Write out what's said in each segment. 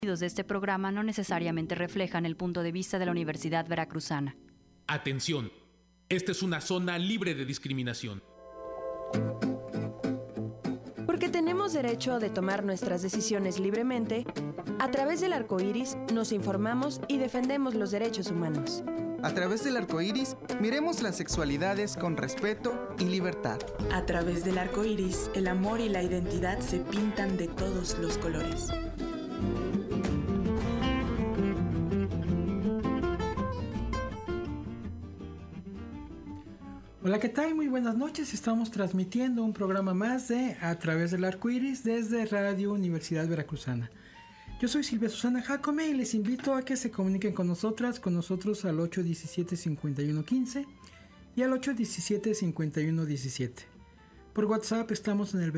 De este programa no necesariamente reflejan el punto de vista de la Universidad Veracruzana. Atención, esta es una zona libre de discriminación. Porque tenemos derecho de tomar nuestras decisiones libremente, a través del arco iris nos informamos y defendemos los derechos humanos. A través del arco iris, miremos las sexualidades con respeto y libertad. A través del arco iris, el amor y la identidad se pintan de todos los colores. Hola, ¿qué tal? Muy buenas noches. Estamos transmitiendo un programa más de A través del arco iris desde Radio Universidad Veracruzana. Yo soy Silvia Susana Jacome y les invito a que se comuniquen con nosotros al 817-5115 y al 817-5117. Por WhatsApp estamos en el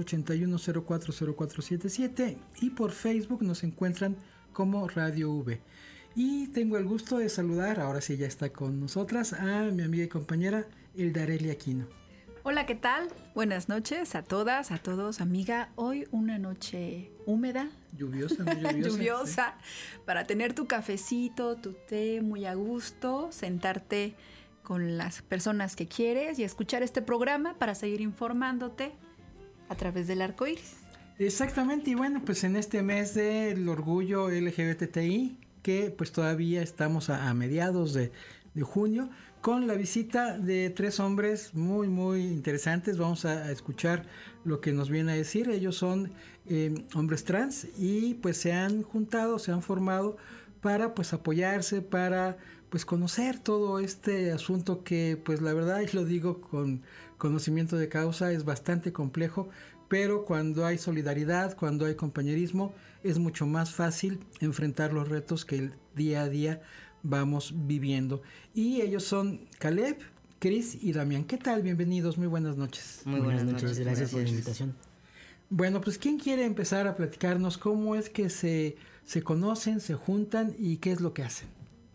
2281-040477 y por Facebook nos encuentran como Radio V. Y tengo el gusto de saludar, ahora sí ya está con nosotras, a mi amiga y compañera Eldarely Aquino. Hola, ¿qué tal? Buenas noches a todas, a todos, amiga. Hoy una noche húmeda. Lluviosa, muy lluviosa. Lluviosa, sí. Para tener tu cafecito, tu té muy a gusto, sentarte con las personas que quieres y escuchar este programa para seguir informándote a través del arco iris. Exactamente, y bueno, pues en este mes del orgullo LGBTI, que pues todavía estamos a mediados de junio, con la visita de 3 hombres muy interesantes. Vamos a escuchar lo que nos viene a decir. Ellos son hombres trans y pues se han juntado, se han formado para pues apoyarse, para pues conocer todo este asunto que pues la verdad, y lo digo con conocimiento de causa, es bastante complejo, pero cuando hay solidaridad, cuando hay compañerismo, es mucho más fácil enfrentar los retos que el día a día vamos viviendo. Y ellos son Caleb, Chris y Damián. ¿Qué tal? Bienvenidos, muy buenas noches. Muy buenas noches, gracias por la invitación. Bueno, pues ¿quién quiere empezar a platicarnos cómo es que se conocen, se juntan y qué es lo que hacen?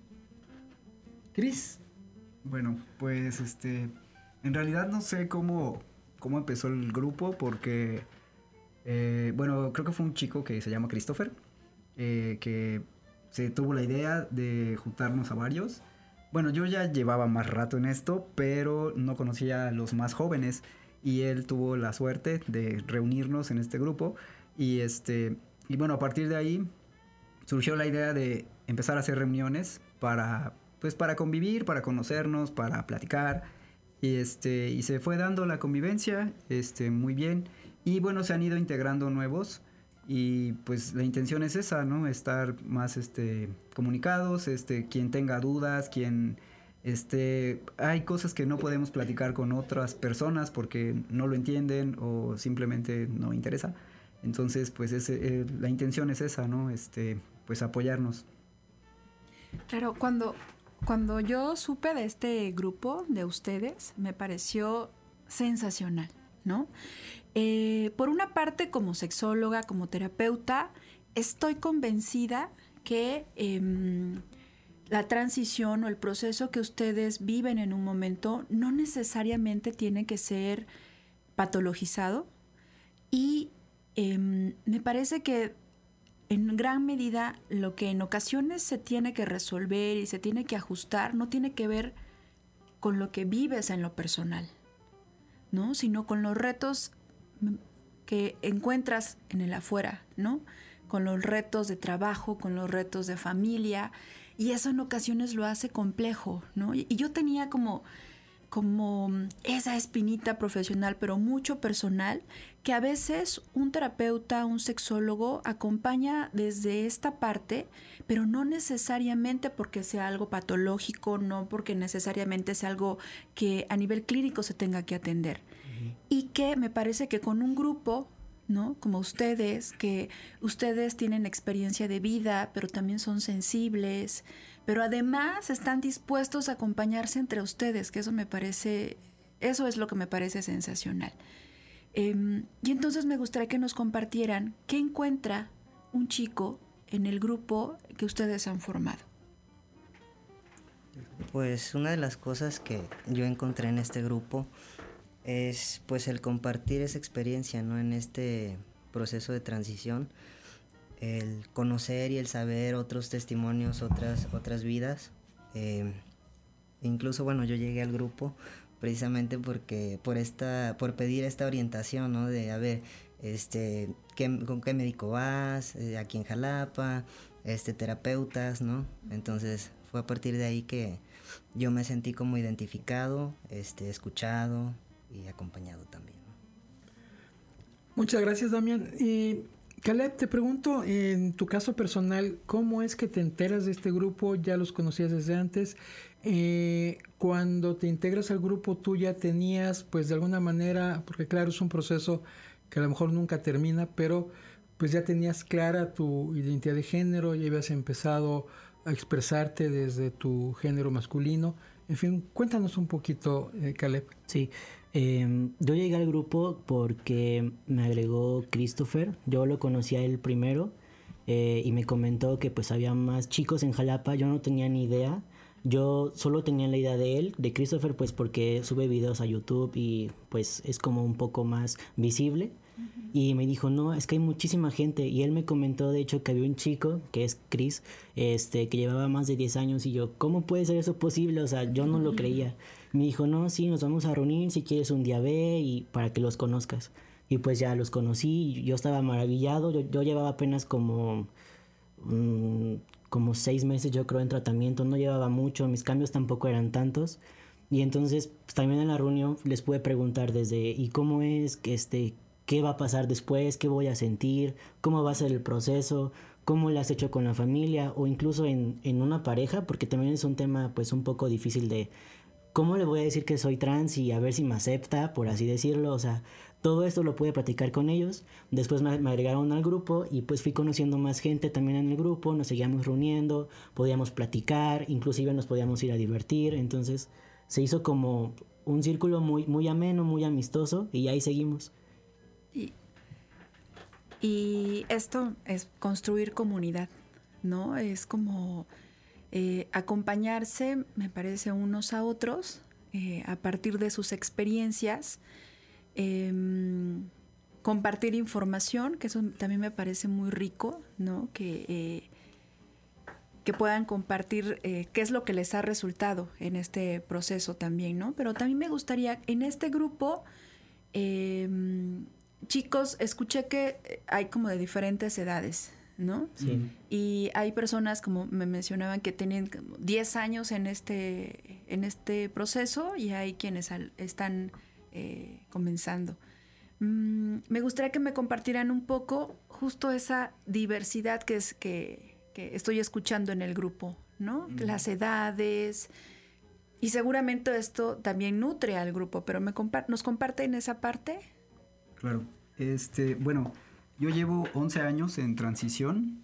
Chris. Bueno, pues en realidad no sé cómo empezó el grupo, porque bueno, creo que fue un chico que se llama Christopher, que se tuvo la idea de juntarnos a varios. Bueno, yo ya llevaba más rato en esto, pero no conocía a los más jóvenes, y él tuvo la suerte de reunirnos en este grupo, y bueno, a partir de ahí surgió la idea de empezar a hacer reuniones para convivir, para conocernos, para platicar. Y se fue dando la convivencia muy bien. Y bueno, se han ido integrando nuevos. Y pues la intención es esa, ¿no? Estar más comunicados, quien tenga dudas, hay cosas que no podemos platicar con otras personas porque no lo entienden o simplemente no interesa. Entonces, pues la intención es esa, ¿no? Pues apoyarnos. Claro, cuando yo supe de este grupo de ustedes, me pareció sensacional, ¿no? Por una parte, como sexóloga, como terapeuta, estoy convencida que la transición o el proceso que ustedes viven en un momento no necesariamente tiene que ser patologizado, y me parece que en gran medida lo que en ocasiones se tiene que resolver y se tiene que ajustar no tiene que ver con lo que vives en lo personal, ¿no? Sino con los retos que encuentras en el afuera, ¿no? Con los retos de trabajo, con los retos de familia, y eso en ocasiones lo hace complejo, ¿no? Y yo tenía como esa espinita profesional, pero mucho personal, que a veces un terapeuta, un sexólogo acompaña desde esta parte, pero no necesariamente porque sea algo patológico, no porque necesariamente sea algo que a nivel clínico se tenga que atender. Uh-huh. Y que me parece que con un grupo, ¿no? Como ustedes, que ustedes tienen experiencia de vida, pero también son sensibles, pero además están dispuestos a acompañarse entre ustedes, que eso es lo que me parece sensacional. Y entonces me gustaría que nos compartieran qué encuentra un chico en el grupo que ustedes han formado. Pues una de las cosas que yo encontré en este grupo es pues el compartir esa experiencia, ¿no? En este proceso de transición, el conocer y el saber otros testimonios, otras vidas. Incluso, bueno, yo llegué al grupo precisamente porque por pedir esta orientación, ¿no? De, a ver, ¿con qué médico vas? Aquí en Jalapa, terapeutas, ¿no? Entonces fue a partir de ahí que yo me sentí como identificado, escuchado y acompañado también, ¿no? Muchas gracias, Damián. Y Caleb, te pregunto, en tu caso personal, ¿cómo es que te enteras de este grupo? ¿Ya los conocías desde antes? Cuando te integras al grupo, tú ya tenías, pues de alguna manera, porque claro, es un proceso que a lo mejor nunca termina, pero pues ya tenías clara tu identidad de género, ya habías empezado a expresarte desde tu género masculino. En fin, cuéntanos un poquito, Caleb. Sí, yo llegué al grupo porque me agregó Christopher. Yo lo conocí a él primero y me comentó que pues había más chicos en Jalapa. Yo no tenía ni idea. Yo solo tenía la idea de él, de Christopher, pues porque sube videos a YouTube y pues es como un poco más visible. Y me dijo, no, es que hay muchísima gente. Y él me comentó, de hecho, que había un chico, que es Chris, que llevaba más de 10 años. Y yo, ¿cómo puede ser eso posible? O sea, yo no lo creía. Me dijo, no, sí, nos vamos a reunir, si quieres un día ve y para que los conozcas. Y pues ya los conocí, y yo estaba maravillado. Yo llevaba apenas como 6 meses, yo creo, en tratamiento. No llevaba mucho, mis cambios tampoco eran tantos. Y entonces, pues, también en la reunión les pude preguntar desde, ¿y cómo es que qué va a pasar después? ¿Qué voy a sentir? ¿Cómo va a ser el proceso? ¿Cómo lo has hecho con la familia? O incluso en una pareja, porque también es un tema pues un poco difícil de ¿cómo le voy a decir que soy trans y a ver si me acepta, por así decirlo? O sea, todo esto lo pude platicar con ellos. Después me agregaron al grupo y pues fui conociendo más gente también en el grupo. Nos seguíamos reuniendo, podíamos platicar, inclusive nos podíamos ir a divertir. Entonces se hizo como un círculo muy, muy ameno, muy amistoso y ahí seguimos. Y esto es construir comunidad, ¿no? Es como acompañarse, me parece, unos a otros a partir de sus experiencias, compartir información, que eso también me parece muy rico, ¿no? Que puedan compartir qué es lo que les ha resultado en este proceso también, ¿no? Pero también me gustaría, en este grupo, chicos, escuché que hay como de diferentes edades, ¿no? Sí. Y hay personas, como me mencionaban, que tienen 10 años en este proceso y hay quienes están comenzando. Me gustaría que me compartieran un poco justo esa diversidad que estoy escuchando en el grupo, ¿no? Las edades. Y seguramente esto también nutre al grupo, pero ¿nos comparten esa parte? Claro. Bueno, yo llevo 11 años en transición.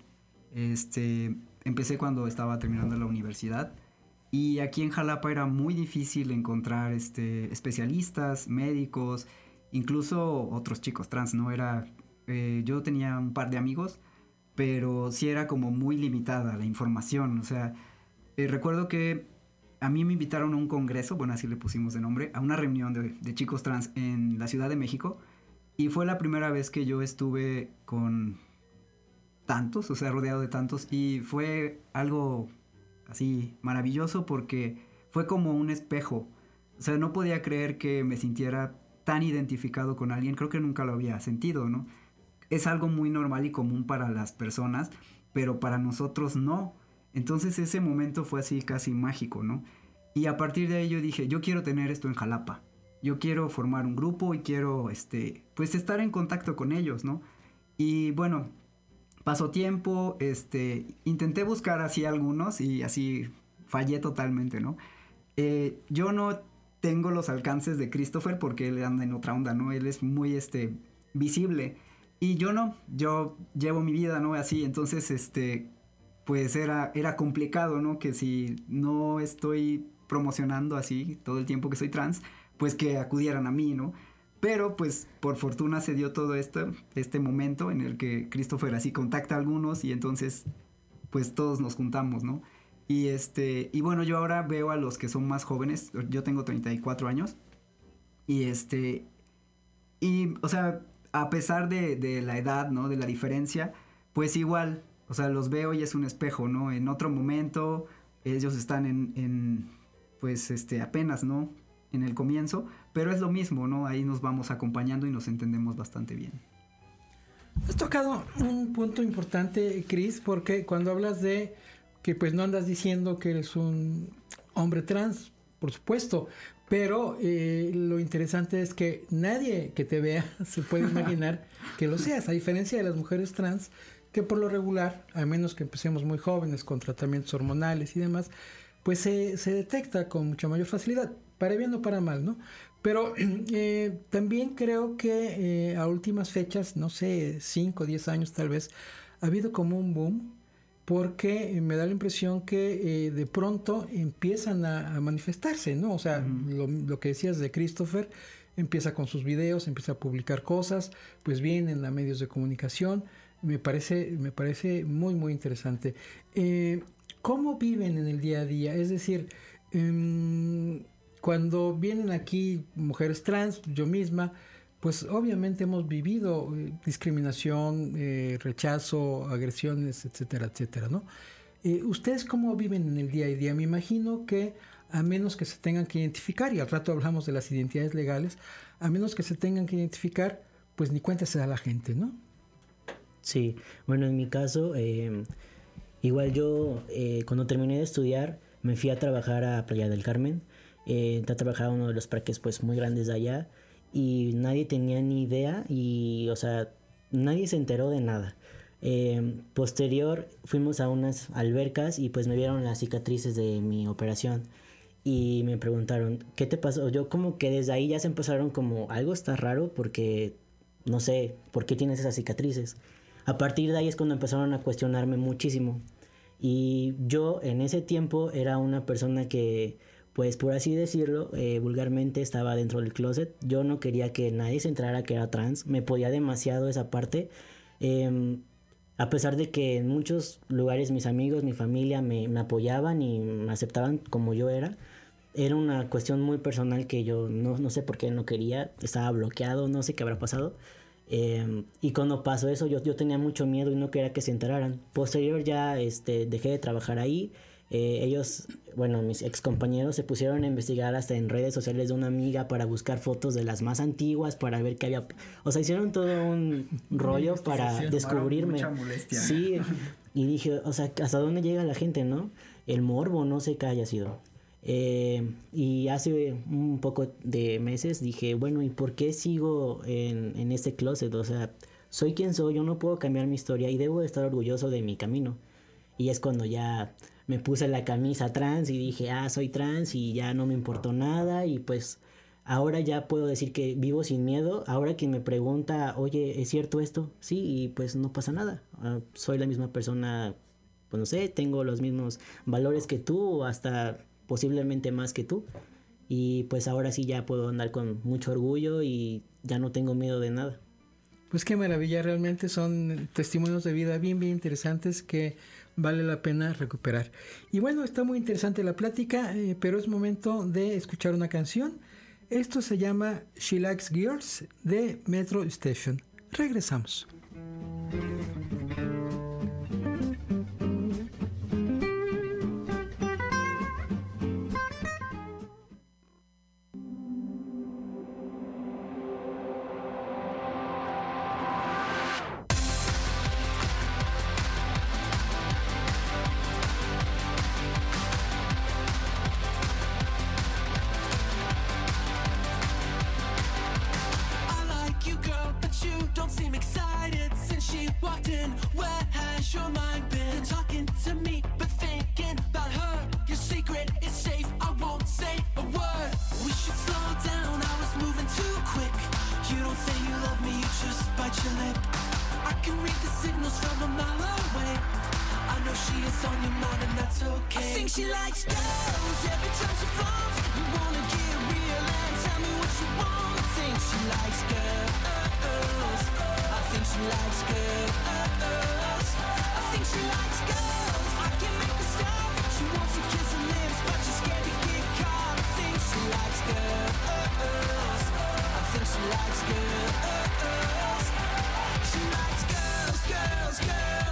Empecé cuando estaba terminando la universidad. Y aquí en Jalapa era muy difícil encontrar especialistas, médicos, incluso otros chicos trans, ¿no? Yo tenía un par de amigos, pero sí era como muy limitada la información. O sea, recuerdo que a mí me invitaron a un congreso, bueno, así le pusimos de nombre, a una reunión de chicos trans en la Ciudad de México. Y fue la primera vez que yo estuve con tantos, o sea, rodeado de tantos. Y fue algo así maravilloso porque fue como un espejo. O sea, no podía creer que me sintiera tan identificado con alguien. Creo que nunca lo había sentido, ¿no? Es algo muy normal y común para las personas, pero para nosotros no. Entonces ese momento fue así casi mágico, ¿no? Y a partir de ahí yo dije, yo quiero tener esto en Jalapa. Yo quiero formar un grupo y quiero, pues estar en contacto con ellos, ¿no? Y bueno, pasó tiempo, intenté buscar así algunos y así fallé totalmente, ¿no? Yo no tengo los alcances de Christopher porque él anda en otra onda, ¿no? Él es muy, visible. Y yo no, yo llevo mi vida, ¿no? Así, entonces, pues era complicado, ¿no? Que si no estoy promocionando así todo el tiempo que soy trans, pues que acudieran a mí, ¿no? Pero pues por fortuna se dio todo este momento en el que Christopher así contacta a algunos y entonces pues todos nos juntamos, ¿no? Y bueno, yo ahora veo a los que son más jóvenes, yo tengo 34 años y o sea, a pesar de la edad, ¿no? De la diferencia, pues igual, o sea, los veo y es un espejo, ¿no? En otro momento ellos están pues apenas, ¿no? En el comienzo, pero es lo mismo, ¿no? Ahí nos vamos acompañando y nos entendemos bastante bien. Has tocado un punto importante, Chris, porque cuando hablas de que pues no andas diciendo que eres un hombre trans, por supuesto, pero lo interesante es que nadie que te vea se puede imaginar que lo seas, a diferencia de las mujeres trans, que por lo regular, a menos que empecemos muy jóvenes con tratamientos hormonales y demás, pues se detecta con mucha mayor facilidad, para bien o para mal, ¿no? Pero también creo que a últimas fechas, no sé, 5 o 10 años tal vez, ha habido como un boom, porque me da la impresión que de pronto empiezan a manifestarse, ¿no? O sea, lo que decías de Christopher, empieza con sus videos, empieza a publicar cosas, pues vienen a medios de comunicación, me parece muy, muy interesante. ¿Cómo viven en el día a día? Es decir, cuando vienen aquí mujeres trans, yo misma, pues obviamente hemos vivido discriminación, rechazo, agresiones, etcétera, etcétera, ¿no? ¿Ustedes cómo viven en el día a día? Me imagino que a menos que se tengan que identificar, y al rato hablamos de las identidades legales, a menos que se tengan que identificar, pues ni cuenta se da la gente, ¿no? Sí, bueno, en mi caso, igual yo cuando terminé de estudiar me fui a trabajar a Playa del Carmen, a trabajar a uno de los parques pues muy grandes de allá, y nadie tenía ni idea y, o sea, nadie se enteró de nada. Posterior fuimos a unas albercas y pues me vieron las cicatrices de mi operación y me preguntaron, ¿qué te pasó? Yo como que desde ahí ya se empezaron como, algo está raro porque no sé, ¿por qué tienes esas cicatrices? A partir de ahí es cuando empezaron a cuestionarme muchísimo. Y yo en ese tiempo era una persona que, pues por así decirlo, vulgarmente estaba dentro del closet. Yo no quería que nadie se enterara que era trans. Me podía demasiado esa parte. A pesar de que en muchos lugares mis amigos, mi familia me apoyaban y me aceptaban como yo era. Era una cuestión muy personal que yo no sé por qué no quería. Estaba bloqueado, no sé qué habrá pasado. Y cuando pasó eso yo tenía mucho miedo y no quería que se enteraran. Posterior ya dejé de trabajar ahí. Ellos, bueno, mis ex compañeros se pusieron a investigar hasta en redes sociales de una amiga para buscar fotos de las más antiguas, para ver qué había. O sea, hicieron todo un rollo para descubrirme. Mucha molestia. Sí, y dije, o sea, ¿hasta dónde llega la gente, no? El morbo, no sé qué haya sido. Y hace un poco de meses dije, bueno, ¿y por qué sigo en este closet? O sea, soy quien soy, yo no puedo cambiar mi historia y debo de estar orgulloso de mi camino. Y es cuando ya me puse la camisa trans y dije, soy trans y ya no me importó nada. Y pues ahora ya puedo decir que vivo sin miedo. Ahora quien me pregunta, oye, ¿es cierto esto? Sí, y pues no pasa nada. Soy la misma persona, pues no sé, tengo los mismos valores que tú o hasta posiblemente más que tú. Y pues ahora sí ya puedo andar con mucho orgullo y ya no tengo miedo de nada. Pues qué maravilla, realmente son testimonios de vida bien, bien interesantes que vale la pena recuperar. Y bueno, está muy interesante la plática, pero es momento de escuchar una canción. Esto se llama She Likes Girls de Metro Station. Regresamos. She likes girls, girls, girls.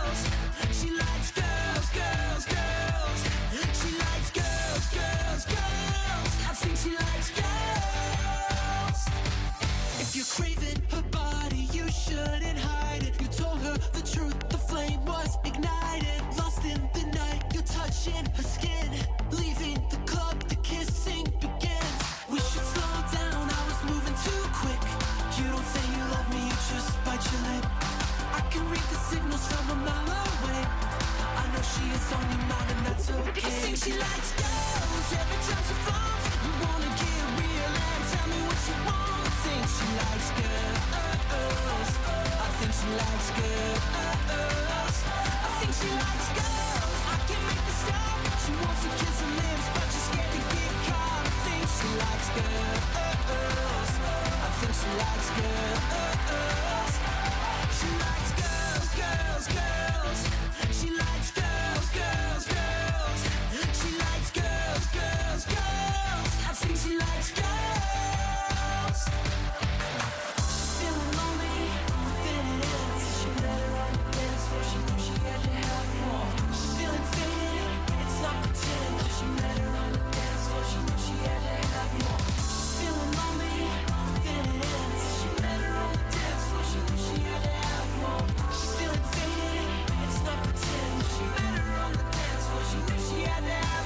she likes girls. Every time she falls, you wanna get real and tell me what you want. I think she likes girls. I think she likes girls. I think she likes girls. I can't make her stop. She wants to kiss her lips, but she's scared to get caught. I think she likes girls. I think she likes girls. She likes girls, girls, girls. She likes girls, girls, girls. She likes girls, girls, girls. I think she likes girls. Feeling lonely, feeling ill. She met her on the dance floor. She knew she had to have more. She's feeling faded, it's not pretend. She met her on the dance floor. She knew she had to have more. Feeling lonely, feeling ill. She met her on the dance floor. She knew she had to have more. She's feeling faded, it's not pretend. She met her on the dance floor. She knew she had to have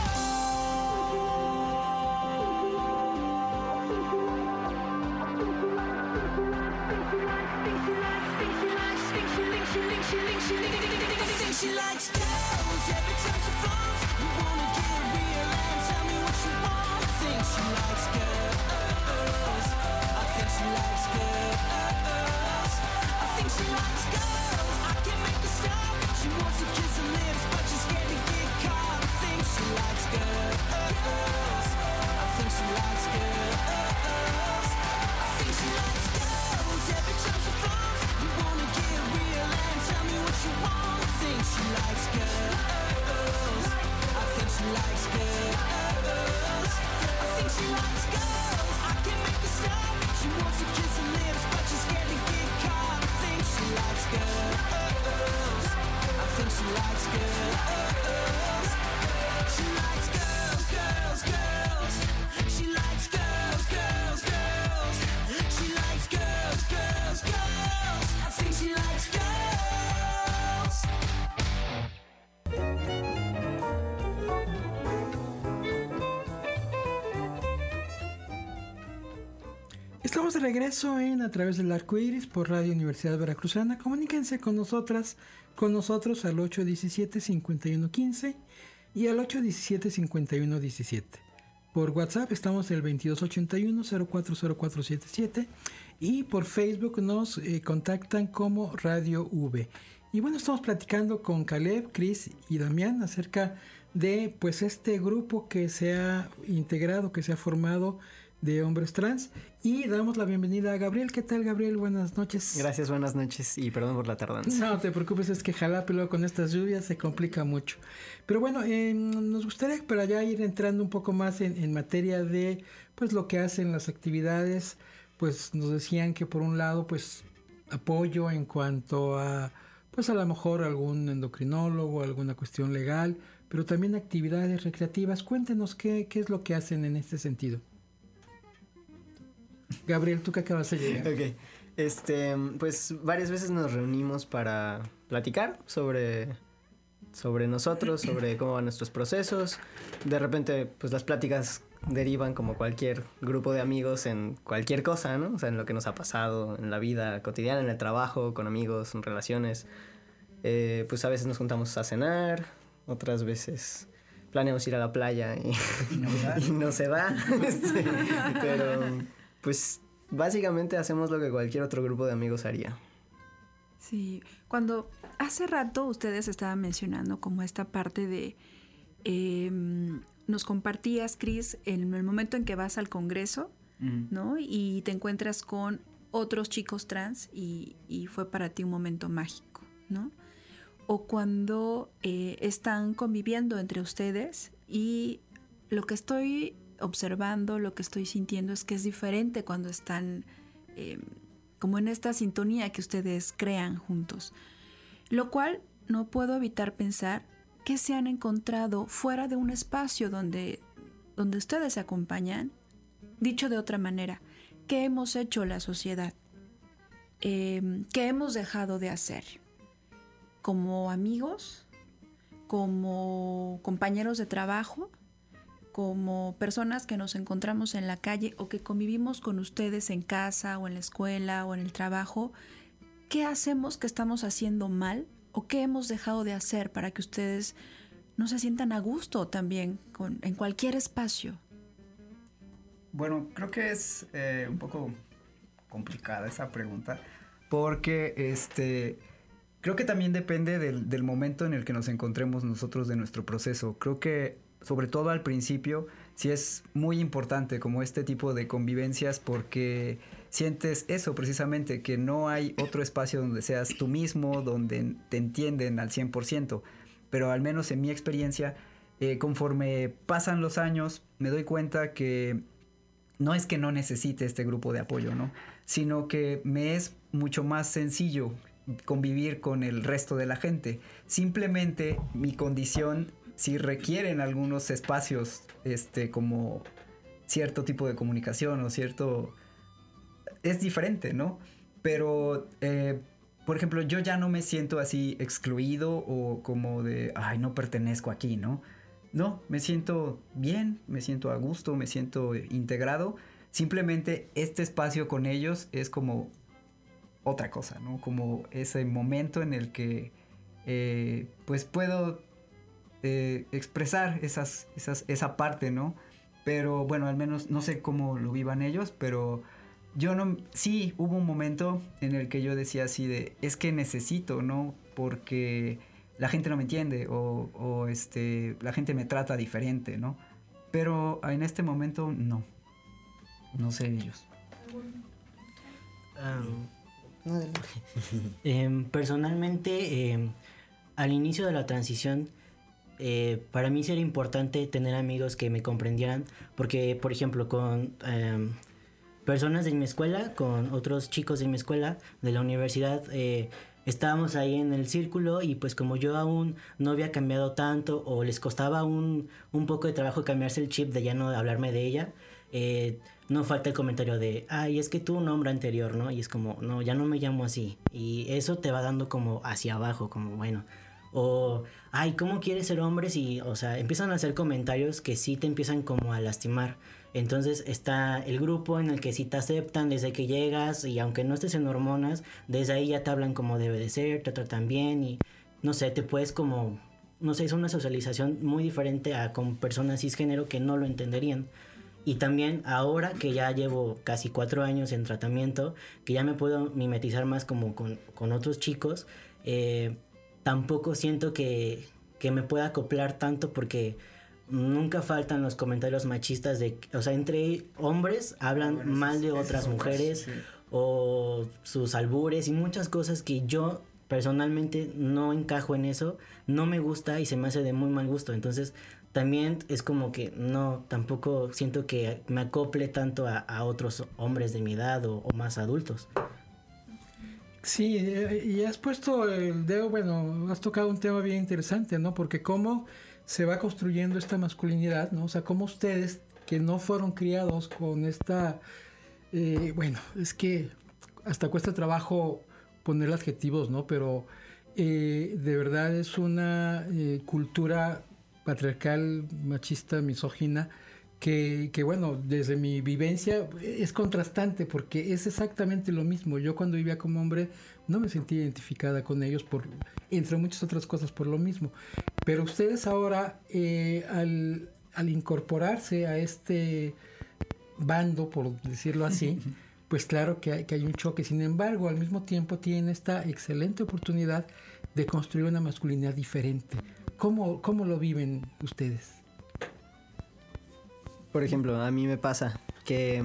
she likes girls. Every time she falls, you wanna get real and tell me what you want. I think she likes girls. I think she likes girls. I think she likes girls. I can't make her stop. She wants to kiss her lips, but she's scared to get caught. I think she likes girls. I think she likes girls. I think she likes girls. Every time she falls, you wanna get real and tell me what you want. I think she likes girls. I think she likes girls. I think she likes girls. I can't make her stop. She wants to kiss her lips, but she's scared to get caught. I think she likes girls. I think she likes girls. She likes girls, girls, girls. She likes girls, girls, girls. She likes girls, girls, girls. I think she likes girls. Estamos de regreso en A Través del Arco Iris por Radio Universidad Veracruzana. Comuníquense con nosotros al 817-5115 y al 817-5117. Por WhatsApp estamos el 2281-040477 y por Facebook nos contactan como Radio V. Y bueno, estamos platicando con Caleb, Chris y Damián acerca de pues este grupo que se ha integrado, que se ha formado de hombres trans, y damos la bienvenida a Gabriel. ¿Qué tal, Gabriel? Buenas noches. Gracias, buenas noches y perdón por la tardanza. No te preocupes, es que Jalapa luego con estas lluvias se complica mucho. Pero bueno, nos gustaría para ya ir entrando un poco más en materia de pues lo que hacen las actividades. Pues nos decían que por un lado pues apoyo en cuanto a pues a lo mejor algún endocrinólogo, alguna cuestión legal, pero también actividades recreativas. Cuéntenos qué es lo que hacen en este sentido. Gabriel, tú que acabas de llegar. Ok, pues varias veces nos reunimos para platicar sobre nosotros, sobre cómo van nuestros procesos. De repente, pues las pláticas derivan como cualquier grupo de amigos en cualquier cosa, ¿no? O sea, en lo que nos ha pasado en la vida cotidiana, en el trabajo, con amigos, en relaciones. Pues a veces nos juntamos a cenar, otras veces planeamos ir a la playa y no se da. Pero pues básicamente hacemos lo que cualquier otro grupo de amigos haría. Sí, cuando hace rato ustedes estaban mencionando como esta parte de... nos compartías, Chris, en el momento en que vas al congreso, ¿no? Y te encuentras con otros chicos trans y fue para ti un momento mágico, ¿no? O cuando están conviviendo entre ustedes y lo que estoy observando, lo que estoy sintiendo es que es diferente cuando están como en esta sintonía que ustedes crean juntos. Lo cual no puedo evitar pensar que se han encontrado fuera de un espacio donde ustedes se acompañan. Dicho de otra manera, ¿qué hemos hecho la sociedad? ¿Qué hemos dejado de hacer? Como amigos, como compañeros de trabajo, como personas que nos encontramos en la calle o que convivimos con ustedes en casa o en la escuela o en el trabajo, ¿qué hacemos que estamos haciendo mal o qué hemos dejado de hacer para que ustedes no se sientan a gusto también en cualquier espacio? Bueno, creo que es un poco complicada esa pregunta, porque creo que también depende del momento en el que nos encontremos nosotros de nuestro proceso. Creo que sobre todo al principio sí es muy importante como este tipo de convivencias, porque sientes eso precisamente, que no hay otro espacio donde seas tú mismo, donde te entienden al 100%, pero al menos en mi experiencia, conforme pasan los años, me doy cuenta que no es que no necesite este grupo de apoyo, ¿no? Sino que me es mucho más sencillo convivir con el resto de la gente. Simplemente mi condición sí requiere en algunos espacios como cierto tipo de comunicación o cierto... Es diferente, ¿no? Pero, por ejemplo, yo ya no me siento así excluido o como de, ay, no pertenezco aquí, ¿no? No, me siento bien, me siento a gusto, me siento integrado. Simplemente este espacio con ellos es como otra cosa, ¿no? Como ese momento en el que pues puedo expresar esa parte, ¿no? Pero bueno, al menos no sé cómo lo vivan ellos, pero yo no... Sí, hubo un momento en el que yo decía así de, es que necesito, ¿no? Porque la gente no me entiende o la gente me trata diferente, ¿no? Pero en este momento no. No sé ellos. Personalmente, al inicio de la transición, para mí sí era importante tener amigos que me comprendieran, porque, por ejemplo, con personas de mi escuela, con otros chicos de mi escuela, de la universidad, estábamos ahí en el círculo y pues como yo aún no había cambiado tanto o les costaba un poco de trabajo cambiarse el chip de ya no hablarme de ella, no falta el comentario de, ay, es que tu nombre anterior, ¿no? Y es como, no, ya no me llamo así. Y eso te va dando como hacia abajo, como bueno. O, ay, ¿cómo quieres ser hombre? Si, o sea, empiezan a hacer comentarios que sí te empiezan como a lastimar. Entonces está el grupo en el que sí te aceptan desde que llegas y aunque no estés en hormonas, desde ahí ya te hablan como debe de ser, te tratan bien y no sé, te puedes como, no sé, es una socialización muy diferente a con personas cisgénero que no lo entenderían. Y también ahora que ya llevo casi 4 años en tratamiento, que ya me puedo mimetizar más como con otros chicos, tampoco siento que me pueda acoplar tanto porque nunca faltan los comentarios machistas de, o sea, entre hombres hablan mal de otras mujeres, sí, o sus albures y muchas cosas que yo personalmente no encajo en eso, no me gusta y se me hace de muy mal gusto. Entonces también es como que no, tampoco siento que me acople tanto a otros hombres de mi edad o más adultos. Sí, y has puesto el dedo, bueno, has tocado un tema bien interesante, ¿no? Porque cómo se va construyendo esta masculinidad, ¿no? O sea, cómo ustedes que no fueron criados con esta, bueno, es que hasta cuesta trabajo poner adjetivos, ¿no? Pero de verdad es una cultura patriarcal, machista, misógina, que bueno, desde mi vivencia es contrastante porque es exactamente lo mismo. Yo cuando vivía como hombre no me sentía identificada con ellos entre muchas otras cosas por lo mismo. Pero ustedes ahora al incorporarse a este bando, por decirlo así, pues claro que hay un choque. Sin embargo, al mismo tiempo tienen esta excelente oportunidad de construir una masculinidad diferente. ¿Cómo lo viven ustedes? Por ejemplo, a mí me pasa que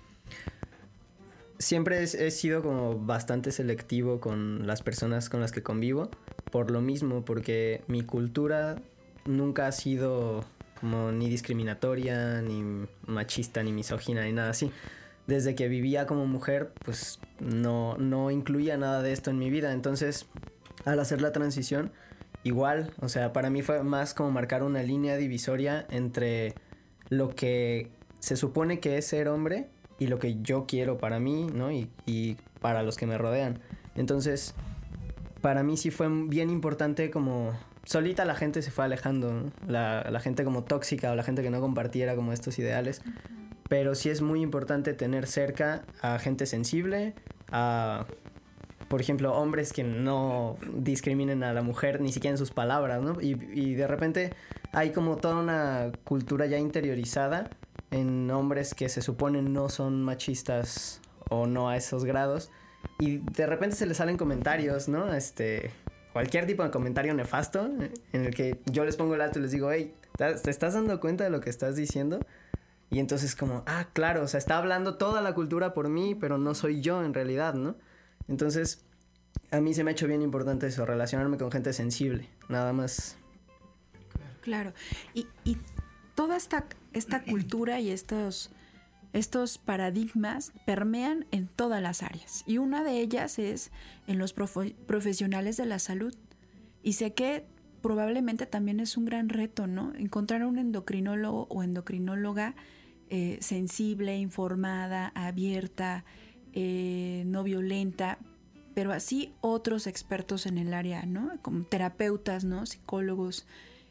siempre he sido como bastante selectivo con las personas con las que convivo, por lo mismo, porque mi cultura nunca ha sido como ni discriminatoria, ni machista, ni misógina, ni nada así. Desde que vivía como mujer, pues no incluía nada de esto en mi vida. Entonces, al hacer la transición, igual, o sea, para mí fue más como marcar una línea divisoria entre lo que se supone que es ser hombre y lo que yo quiero para mí, ¿no? Y para los que me rodean. Entonces, para mí sí fue bien importante como... Solita la gente se fue alejando, ¿no? La gente como tóxica o la gente que no compartiera como estos ideales. Pero sí es muy importante tener cerca a gente sensible, a por ejemplo, hombres que no discriminen a la mujer ni siquiera en sus palabras, ¿no? Y de repente hay como toda una cultura ya interiorizada en hombres que se suponen no son machistas o no a esos grados. Y de repente se les salen comentarios, ¿no? Cualquier tipo de comentario nefasto en el que yo les pongo el alto y les digo, hey, ¿te estás dando cuenta de lo que estás diciendo? Y entonces como, claro, o sea, está hablando toda la cultura por mí, pero no soy yo en realidad, ¿no? Entonces, a mí se me ha hecho bien importante eso, relacionarme con gente sensible, nada más. Claro, y toda esta cultura y estos paradigmas permean en todas las áreas. Y una de ellas es en los profesionales de la salud. Y sé que probablemente también es un gran reto, ¿no? Encontrar a un endocrinólogo o endocrinóloga sensible, informada, abierta, no violenta, pero así otros expertos en el área, ¿no? Como terapeutas, ¿no? Psicólogos,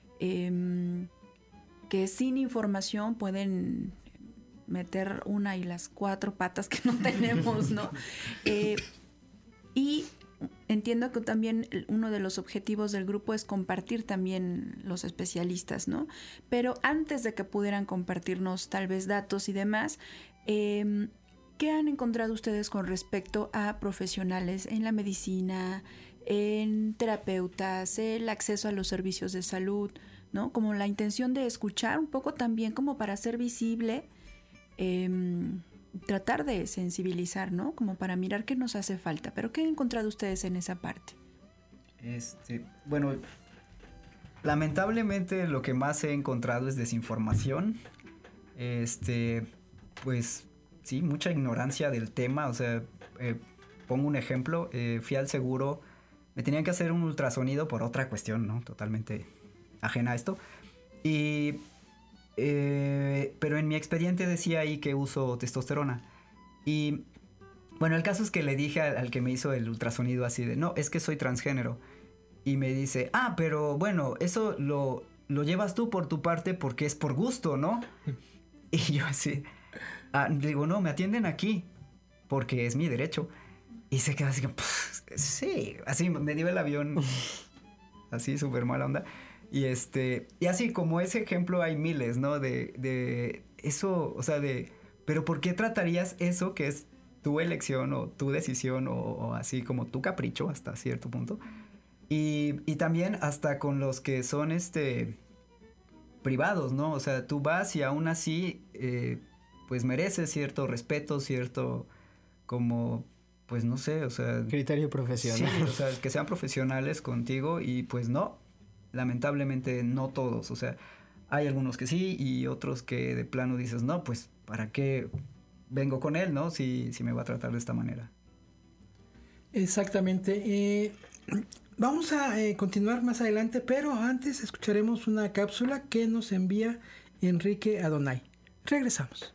que sin información pueden meter una y las 4 patas que no tenemos, ¿no? Y entiendo que también uno de los objetivos del grupo es compartir también los especialistas, ¿no? Pero antes de que pudieran compartirnos tal vez datos y demás, ¿qué han encontrado ustedes con respecto a profesionales en la medicina, en terapeutas, el acceso a los servicios de salud, ¿no? Como la intención de escuchar un poco también como para ser visible, tratar de sensibilizar, ¿no? Como para mirar qué nos hace falta. Pero ¿qué han encontrado ustedes en esa parte? Bueno, lamentablemente lo que más he encontrado es desinformación. Pues sí, mucha ignorancia del tema. O sea, pongo un ejemplo. Fui al seguro, me tenían que hacer un ultrasonido por otra cuestión, ¿no? Totalmente ajena a esto. Pero en mi expediente decía ahí que uso testosterona. Y bueno, el caso es que le dije al que me hizo el ultrasonido así de, no, es que soy transgénero. Y me dice, pero bueno, eso lo llevas tú por tu parte porque es por gusto, ¿no? Y yo así, digo, no, me atienden aquí porque es mi derecho. Y se queda así que, sí, así me dio el avión, así súper mala onda. Y así como ese ejemplo hay miles, ¿no? De eso, o sea, pero ¿por qué tratarías eso que es tu elección o tu decisión o así como tu capricho hasta cierto punto? Y también hasta con los que son privados, ¿no? O sea, tú vas y aún así pues mereces cierto respeto, cierto como, pues no sé, o sea... criterio profesional. Sí, o sea, que sean profesionales contigo y pues no. Lamentablemente no todos, o sea, hay algunos que sí y otros que de plano dices, no, pues, ¿para qué vengo con él, no? Si me va a tratar de esta manera. Exactamente. Vamos a continuar más adelante, pero antes escucharemos una cápsula que nos envía Enrique Adonay. Regresamos.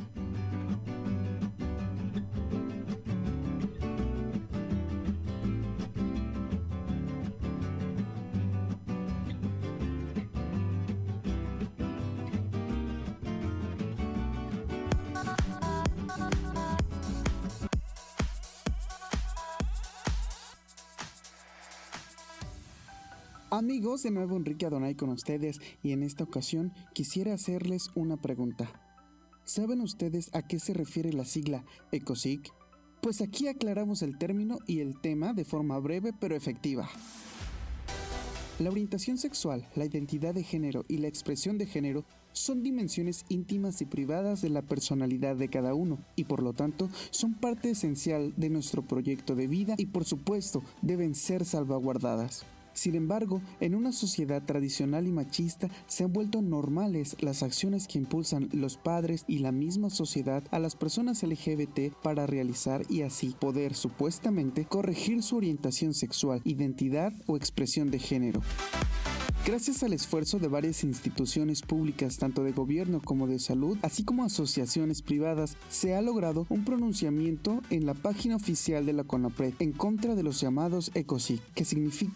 Amigos, de nuevo Enrique Adonay con ustedes y en esta ocasión quisiera hacerles una pregunta. ¿Saben ustedes a qué se refiere la sigla ECOSIG? Pues aquí aclaramos el término y el tema de forma breve pero efectiva. La orientación sexual, la identidad de género y la expresión de género son dimensiones íntimas y privadas de la personalidad de cada uno y por lo tanto son parte esencial de nuestro proyecto de vida y por supuesto deben ser salvaguardadas. Sin embargo, en una sociedad tradicional y machista se han vuelto normales las acciones que impulsan los padres y la misma sociedad a las personas LGBT para realizar y así poder supuestamente corregir su orientación sexual, identidad o expresión de género. Gracias al esfuerzo de varias instituciones públicas, tanto de gobierno como de salud, así como asociaciones privadas, se ha logrado un pronunciamiento en la página oficial de la CONAPRED en contra de los llamados ECOSIG, que significa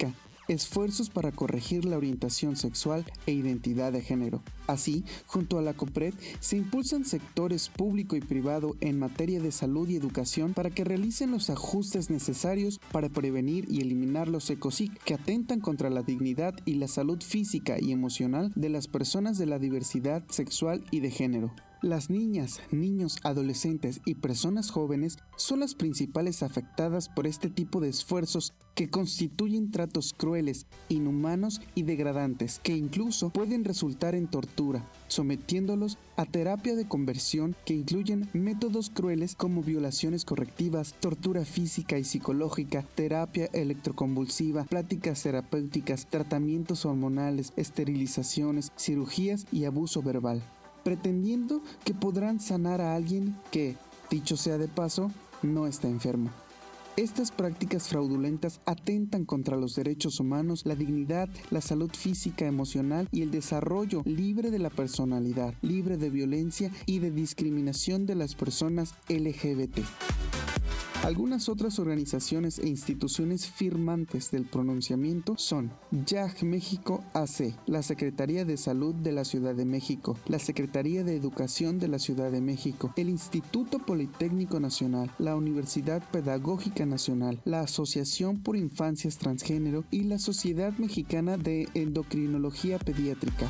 esfuerzos para corregir la orientación sexual e identidad de género. Así, junto a la COPRED, se impulsan sectores público y privado en materia de salud y educación para que realicen los ajustes necesarios para prevenir y eliminar los ECOSIC que atentan contra la dignidad y la salud física y emocional de las personas de la diversidad sexual y de género. Las niñas, niños, adolescentes y personas jóvenes son las principales afectadas por este tipo de esfuerzos que constituyen tratos crueles, inhumanos y degradantes que incluso pueden resultar en tortura, sometiéndolos a terapia de conversión que incluyen métodos crueles como violaciones correctivas, tortura física y psicológica, terapia electroconvulsiva, pláticas terapéuticas, tratamientos hormonales, esterilizaciones, cirugías y abuso verbal, pretendiendo que podrán sanar a alguien que, dicho sea de paso, no está enfermo. Estas prácticas fraudulentas atentan contra los derechos humanos, la dignidad, la salud física, emocional y el desarrollo libre de la personalidad, libre de violencia y de discriminación de las personas LGBT. Algunas otras organizaciones e instituciones firmantes del pronunciamiento son YAG México AC, la Secretaría de Salud de la Ciudad de México, la Secretaría de Educación de la Ciudad de México, el Instituto Politécnico Nacional, la Universidad Pedagógica Nacional, la Asociación por Infancias Transgénero y la Sociedad Mexicana de Endocrinología Pediátrica.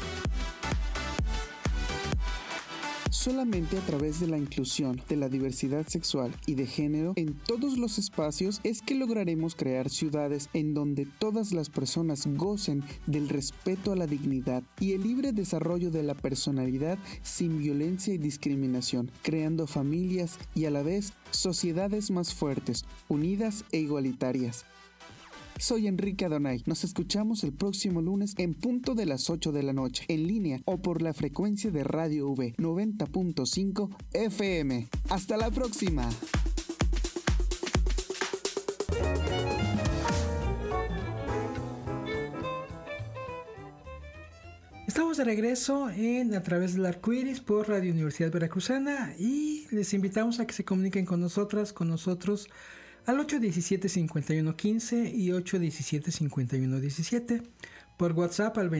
Solamente a través de la inclusión de la diversidad sexual y de género en todos los espacios es que lograremos crear ciudades en donde todas las personas gocen del respeto a la dignidad y el libre desarrollo de la personalidad sin violencia y discriminación, creando familias y a la vez sociedades más fuertes, unidas e igualitarias. Soy Enrique Adonay. Nos escuchamos el próximo lunes en punto de las 8 de la noche, en línea o por la frecuencia de Radio V 90.5 FM. ¡Hasta la próxima! Estamos de regreso en A Través del Arco Iris por Radio Universidad Veracruzana y les invitamos a que se comuniquen con nosotros al 817-5115 y 817-5117, por WhatsApp al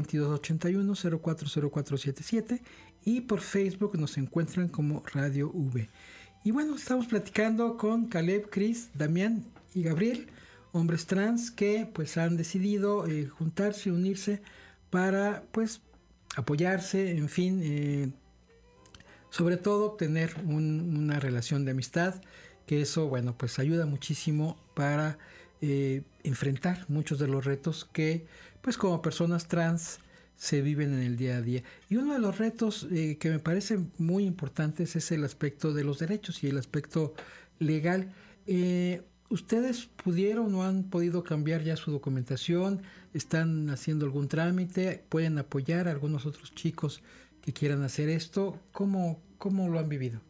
2281-040477 y por Facebook nos encuentran como Radio V. Y bueno, estamos platicando con Caleb, Chris, Damián y Gabriel, hombres trans que pues han decidido juntarse y unirse para pues apoyarse, en fin, sobre todo tener una relación de amistad, que eso, bueno, pues ayuda muchísimo para enfrentar muchos de los retos que, pues como personas trans, se viven en el día a día. Y uno de los retos que me parece muy importantes es el aspecto de los derechos y el aspecto legal. ¿Ustedes pudieron o han podido cambiar ya su documentación? ¿Están haciendo algún trámite? ¿Pueden apoyar a algunos otros chicos que quieran hacer esto? ¿Cómo lo han vivido?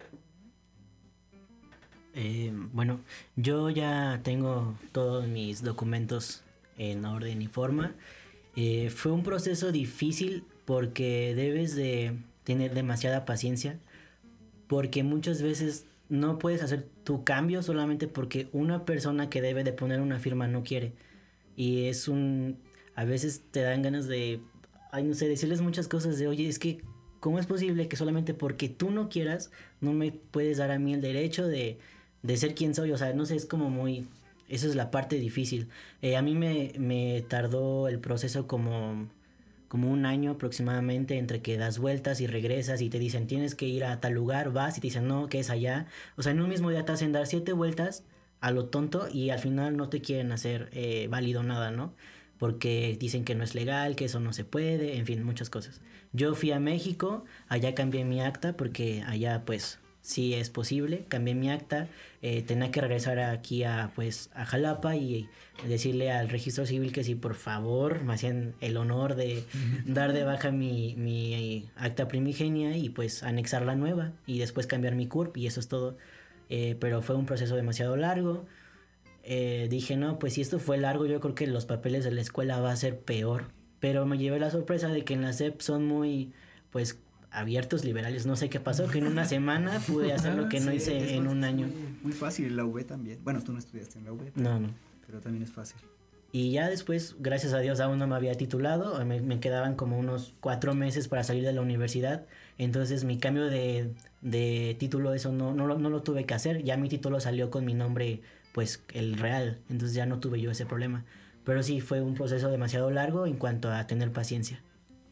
Bueno, yo ya tengo todos mis documentos en orden y forma. Fue un proceso difícil porque debes de tener demasiada paciencia, porque muchas veces no puedes hacer tu cambio solamente porque una persona que debe de poner una firma no quiere. Y a veces te dan ganas de, no sé, decirles muchas cosas de, oye, es que ¿cómo es posible que solamente porque tú no quieras no me puedes dar a mí el derecho de ser quien soy? O sea, no sé, es como muy... Esa es la parte difícil. A mí me tardó el proceso como un año aproximadamente, entre que das vueltas y regresas y te dicen tienes que ir a tal lugar, vas y te dicen no, que es allá. O sea, en un mismo día te hacen dar 7 vueltas a lo tonto y al final no te quieren hacer válido nada, ¿no? Porque dicen que no es legal, que eso no se puede, en fin, muchas cosas. Yo fui a México, allá cambié mi acta porque allá pues sí es posible, cambié mi acta, tenía que regresar aquí a Jalapa y decirle al registro civil que si por favor me hacían el honor de dar de baja mi acta primigenia y pues anexar la nueva y después cambiar mi CURP y eso es todo. Pero fue un proceso demasiado largo. Dije, no, pues si esto fue largo, yo creo que los papeles de la escuela va a ser peor. Pero me llevé la sorpresa de que en la SEP son muy, pues, abiertos, liberales. No sé qué pasó, que en una semana pude hacer lo que no hice en un año. Muy fácil, en la UV también. Bueno, tú no estudiaste en la UV. No. Pero también es fácil. Y ya después, gracias a Dios, aún no me había titulado. Me quedaban como unos 4 meses para salir de la universidad. Entonces mi cambio de título, eso no lo tuve que hacer. Ya mi título salió con mi nombre, pues el real. Entonces ya no tuve yo ese problema. Pero sí, fue un proceso demasiado largo en cuanto a tener paciencia.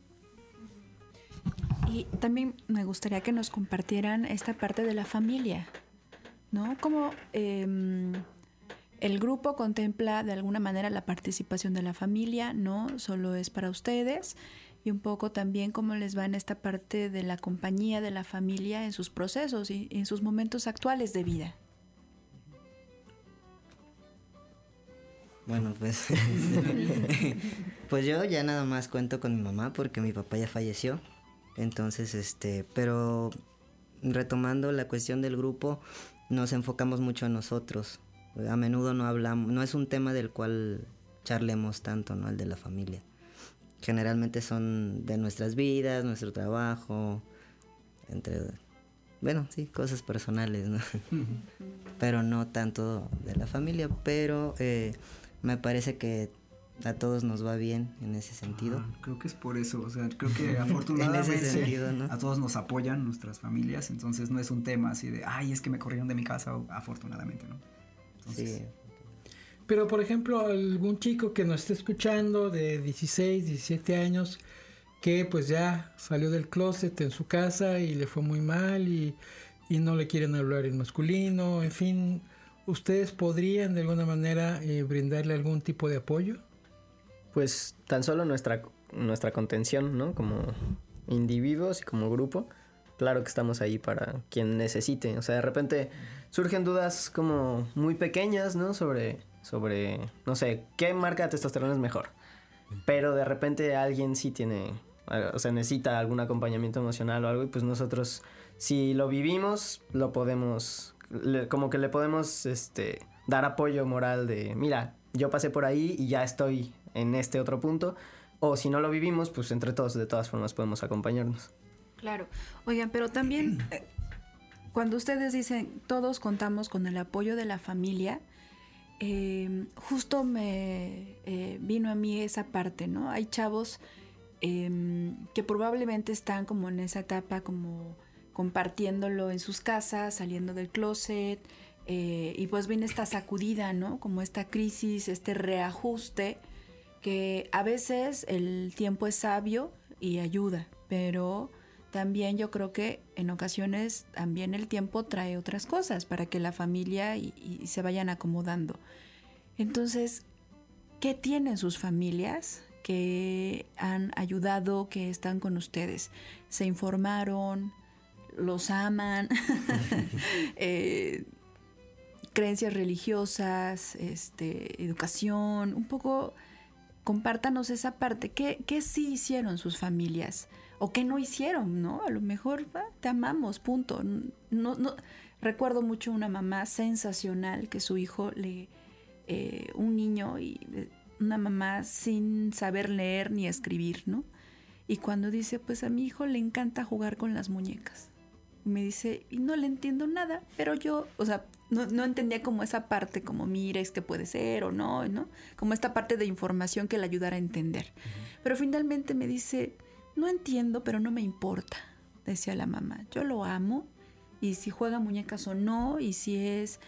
Y también me gustaría que nos compartieran esta parte de la familia, ¿no? Como el grupo contempla de alguna manera la participación de la familia, no solo es para ustedes, y un poco también cómo les va en esta parte de la compañía de la familia en sus procesos y en sus momentos actuales de vida. Bueno, pues pues yo ya nada más cuento con mi mamá porque mi papá ya falleció. Entonces, pero retomando la cuestión del grupo, nos enfocamos mucho en nosotros. A menudo no hablamos, no es un tema del cual charlemos tanto, ¿no? El de la familia. Generalmente son de nuestras vidas, nuestro trabajo, cosas personales, ¿no? Pero no tanto de la familia, pero me parece que a todos nos va bien en ese sentido. Creo que es por eso, o sea, creo que afortunadamente en ese sentido, ¿no? A todos nos apoyan nuestras familias, entonces no es un tema así de, ay, es que me corrieron de mi casa, afortunadamente, ¿no? Entonces, sí. Pero, por ejemplo, algún chico que nos esté escuchando de 16, 17 años, que pues ya salió del closet en su casa y le fue muy mal y no le quieren hablar en masculino, en fin, ¿ustedes podrían de alguna manera brindarle algún tipo de apoyo? Pues tan solo nuestra contención, ¿no? Como individuos y como grupo, claro que estamos ahí para quien necesite. O sea, de repente surgen dudas como muy pequeñas, ¿no? Sobre, no sé, ¿qué marca de testosterona es mejor? Pero de repente alguien sí tiene, o sea, necesita algún acompañamiento emocional o algo, y pues nosotros, si lo vivimos, lo podemos, como que le podemos dar apoyo moral de, mira, yo pasé por ahí y ya estoy en este otro punto. O si no lo vivimos, pues entre todos, de todas formas, podemos acompañarnos. Claro. Oigan, pero también cuando ustedes dicen todos contamos con el apoyo de la familia, justo me vino a mí esa parte, ¿no? Hay chavos que probablemente están como en esa etapa, como compartiéndolo en sus casas, saliendo del closet, y pues viene esta sacudida, ¿no? Como esta crisis, este reajuste, que a veces el tiempo es sabio y ayuda, pero también yo creo que en ocasiones también el tiempo trae otras cosas para que la familia y se vayan acomodando. Entonces, ¿qué tienen sus familias que han ayudado, que están con ustedes? ¿Se informaron? ¿Los aman? Creencias religiosas, educación, un poco. Compártanos esa parte. ¿Qué sí hicieron sus familias? ¿O qué no hicieron, no? A lo mejor te amamos, punto. No. Recuerdo mucho una mamá sensacional que su hijo, un niño, y una mamá sin saber leer ni escribir, ¿no? Y cuando dice, pues a mi hijo le encanta jugar con las muñecas. Me dice, y no le entiendo nada, pero yo, o sea, no entendía como esa parte, como mira, es que puede ser o no, ¿no? Como esta parte de información que le ayudara a entender. Uh-huh. Pero finalmente me dice, no entiendo, pero no me importa, decía la mamá. Yo lo amo, y si juega muñecas o no, y si es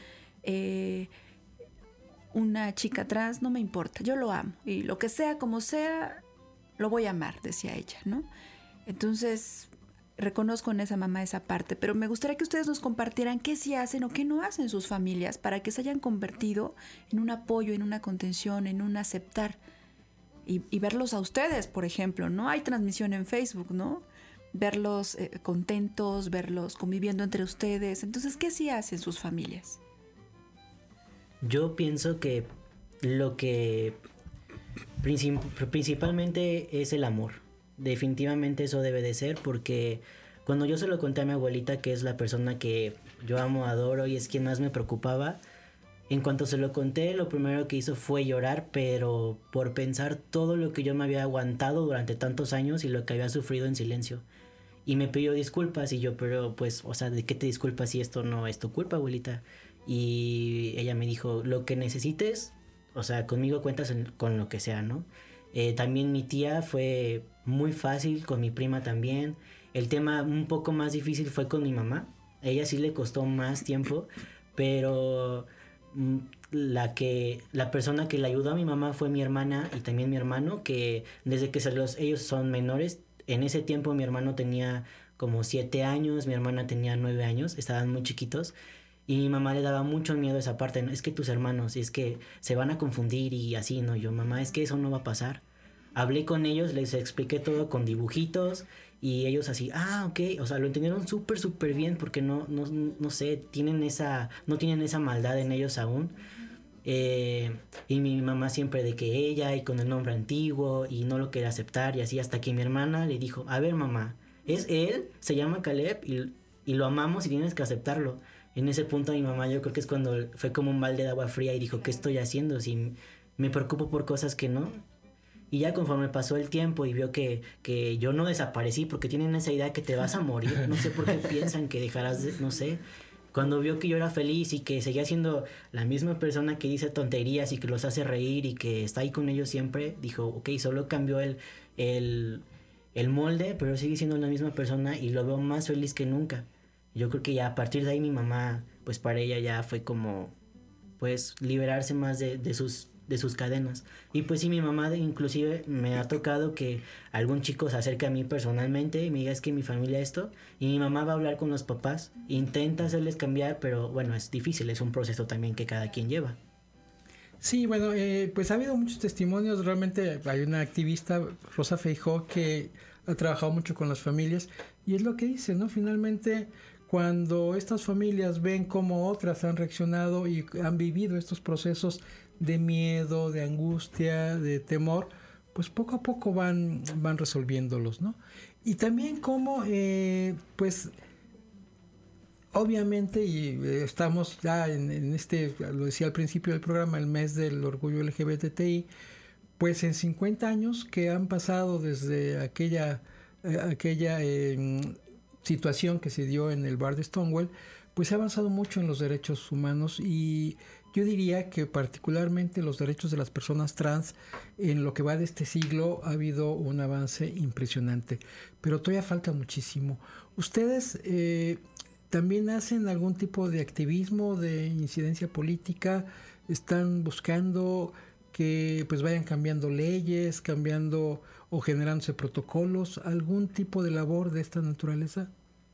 una chica trans, no me importa, yo lo amo. Y lo que sea, como sea, lo voy a amar, decía ella, ¿no? Entonces, reconozco en esa mamá esa parte, pero me gustaría que ustedes nos compartieran qué sí hacen o qué no hacen sus familias para que se hayan convertido en un apoyo, en una contención, en un aceptar y verlos a ustedes, por ejemplo, ¿no? Hay transmisión en Facebook, ¿no? Verlos contentos, verlos conviviendo entre ustedes. Entonces, ¿qué sí hacen sus familias? Yo pienso que lo que principalmente es el amor. Definitivamente eso debe de ser, porque cuando yo se lo conté a mi abuelita, que es la persona que yo amo, adoro y es quien más me preocupaba, en cuanto se lo conté, lo primero que hizo fue llorar, pero por pensar todo lo que yo me había aguantado durante tantos años y lo que había sufrido en silencio. Y me pidió disculpas y yo, pero pues, o sea, ¿de qué te disculpas si esto no es tu culpa, abuelita? Y ella me dijo, lo que necesites, o sea, conmigo cuentas con lo que sea, ¿no? También mi tía fue muy fácil, con mi prima también. El tema un poco más difícil fue con mi mamá. A ella sí le costó más tiempo, pero la persona que le ayudó a mi mamá fue mi hermana y también mi hermano, que desde que ellos son menores, en ese tiempo mi hermano tenía como 7 años, mi hermana tenía 9 años, estaban muy chiquitos. Y mi mamá le daba mucho miedo a esa parte, ¿no? Es que tus hermanos, es que se van a confundir y así, ¿no? Yo, mamá, es que eso no va a pasar. Hablé con ellos, les expliqué todo con dibujitos y ellos así, ok, o sea, lo entendieron súper bien porque no sé, no tienen esa maldad en ellos aún. Y mi mamá siempre de que ella y con el nombre antiguo y no lo quería aceptar y así, hasta que mi hermana le dijo, a ver mamá, es él, se llama Caleb y lo amamos y tienes que aceptarlo. En ese punto mi mamá yo creo que es cuando fue como un balde de agua fría y dijo, ¿qué estoy haciendo? Si me preocupo por cosas que no. Y ya conforme pasó el tiempo y vio que yo no desaparecí, porque tienen esa idea que te vas a morir, no sé por qué piensan que dejarás de, no sé. Cuando vio que yo era feliz y que seguía siendo la misma persona que dice tonterías y que los hace reír y que está ahí con ellos siempre, dijo, ok, solo cambió el molde, pero sigue siendo la misma persona y lo veo más feliz que nunca. Yo creo que ya a partir de ahí mi mamá, pues para ella ya fue como, pues liberarse más de sus cadenas. Y pues sí, mi mamá inclusive me ha tocado que algún chico se acerque a mí personalmente y me diga, es que mi familia esto, y mi mamá va a hablar con los papás, intenta hacerles cambiar, pero bueno, es difícil, es un proceso también que cada quien lleva. Sí, bueno, pues ha habido muchos testimonios. Realmente hay una activista, Rosa Feijó, que ha trabajado mucho con las familias y es lo que dice, ¿no? Finalmente, cuando estas familias ven cómo otras han reaccionado y han vivido estos procesos de miedo, de angustia, de temor, pues poco a poco van resolviéndolos, ¿no? Y también cómo, pues, obviamente, y estamos ya en este, lo decía al principio del programa, el mes del orgullo LGBTI, pues en 50 años que han pasado desde aquella situación que se dio en el bar de Stonewall, pues se ha avanzado mucho en los derechos humanos y yo diría que particularmente los derechos de las personas trans en lo que va de este siglo ha habido un avance impresionante, pero todavía falta muchísimo. ¿Ustedes también hacen algún tipo de activismo, de incidencia política? ¿Están buscando que pues vayan cambiando leyes, cambiando o generándose protocolos, algún tipo de labor de esta naturaleza?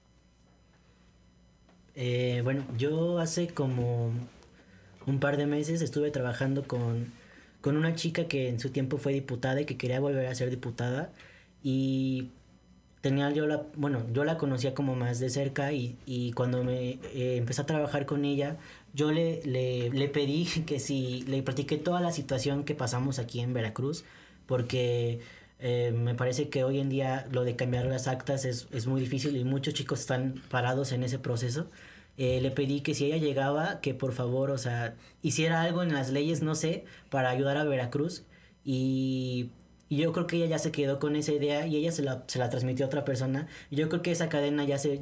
Bueno, yo hace como un par de meses estuve trabajando con una chica que en su tiempo fue diputada y que quería volver a ser diputada y yo la conocía como más de cerca y cuando me empecé a trabajar con ella, yo le pedí que si le platiqué toda la situación que pasamos aquí en Veracruz, porque me parece que hoy en día lo de cambiar las actas es muy difícil y muchos chicos están parados en ese proceso. Le pedí que si ella llegaba, que por favor, o sea, hiciera algo en las leyes, no sé, para ayudar a Veracruz. Y yo creo que ella ya se quedó con esa idea y ella se la transmitió a otra persona. Y yo creo que esa cadena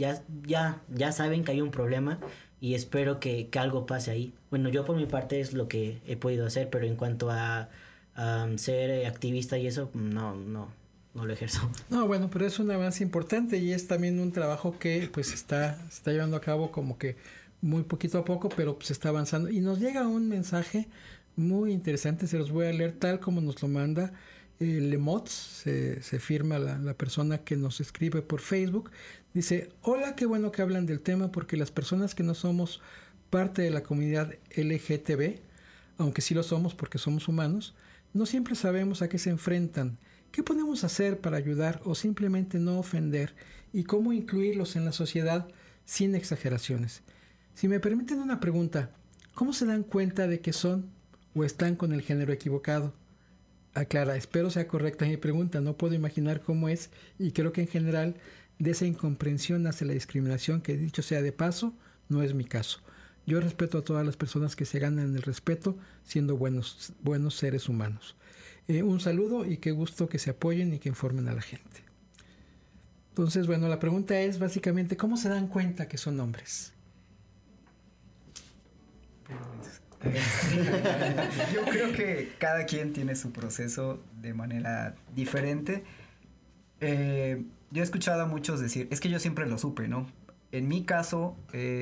ya saben que hay un problema y espero que algo pase ahí. Bueno, yo por mi parte es lo que he podido hacer, pero en cuanto a ser activista y eso, no lo ejerzo. No, bueno, pero es un avance importante y es también un trabajo que pues se está llevando a cabo como que muy poquito a poco, pero se está avanzando. Y nos llega un mensaje muy interesante, se los voy a leer tal como nos lo manda Lemots, se firma la persona que nos escribe por Facebook. Dice, hola, qué bueno que hablan del tema porque las personas que no somos parte de la comunidad LGTB, aunque sí lo somos porque somos humanos, no siempre sabemos a qué se enfrentan. ¿Qué podemos hacer para ayudar o simplemente no ofender? ¿Y cómo incluirlos en la sociedad sin exageraciones? Si me permiten una pregunta, ¿cómo se dan cuenta de que son o están con el género equivocado? Aclara, espero sea correcta mi pregunta, no puedo imaginar cómo es y creo que en general de esa incomprensión hacia la discriminación, que dicho sea de paso, no es mi caso. Yo respeto a todas las personas que se ganan el respeto siendo buenos seres humanos. Un saludo y qué gusto que se apoyen y que informen a la gente. Entonces, bueno, la pregunta es básicamente, ¿cómo se dan cuenta que son hombres? Yo creo que cada quien tiene su proceso de manera diferente. Yo he escuchado a muchos decir, es que yo siempre lo supe, ¿no? En mi caso,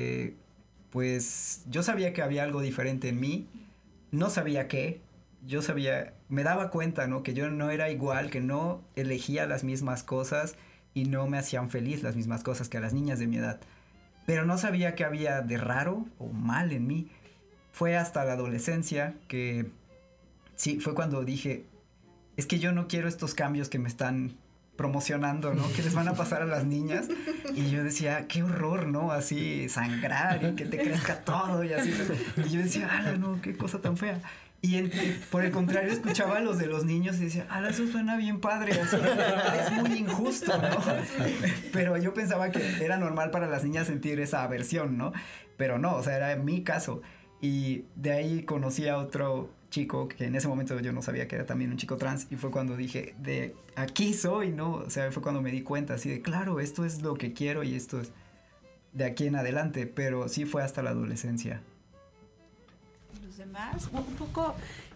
pues yo sabía que había algo diferente en mí, no sabía qué, me daba cuenta, ¿no? Que yo no era igual, que no elegía las mismas cosas y no me hacían feliz las mismas cosas que a las niñas de mi edad. Pero no sabía qué había de raro o mal en mí. Fue hasta la adolescencia que sí, fue cuando dije, es que yo no quiero estos cambios que me están promocionando, ¿no? Que les van a pasar a las niñas. Y yo decía, qué horror, ¿no? Así sangrar y que te crezca todo y así. Y yo decía, ala, no, qué cosa tan fea. Y por el contrario, escuchaba a los de los niños y decía, ala, eso suena bien padre, así, es muy injusto, ¿no? Pero yo pensaba que era normal para las niñas sentir esa aversión, ¿no? Pero no, o sea, era mi caso. Y de ahí conocí a otro chico que en ese momento yo no sabía que era también un chico trans, y fue cuando dije, de aquí soy, ¿no? O sea, fue cuando me di cuenta así de, claro, esto es lo que quiero y esto es de aquí en adelante, pero sí fue hasta la adolescencia. Los demás, un poco,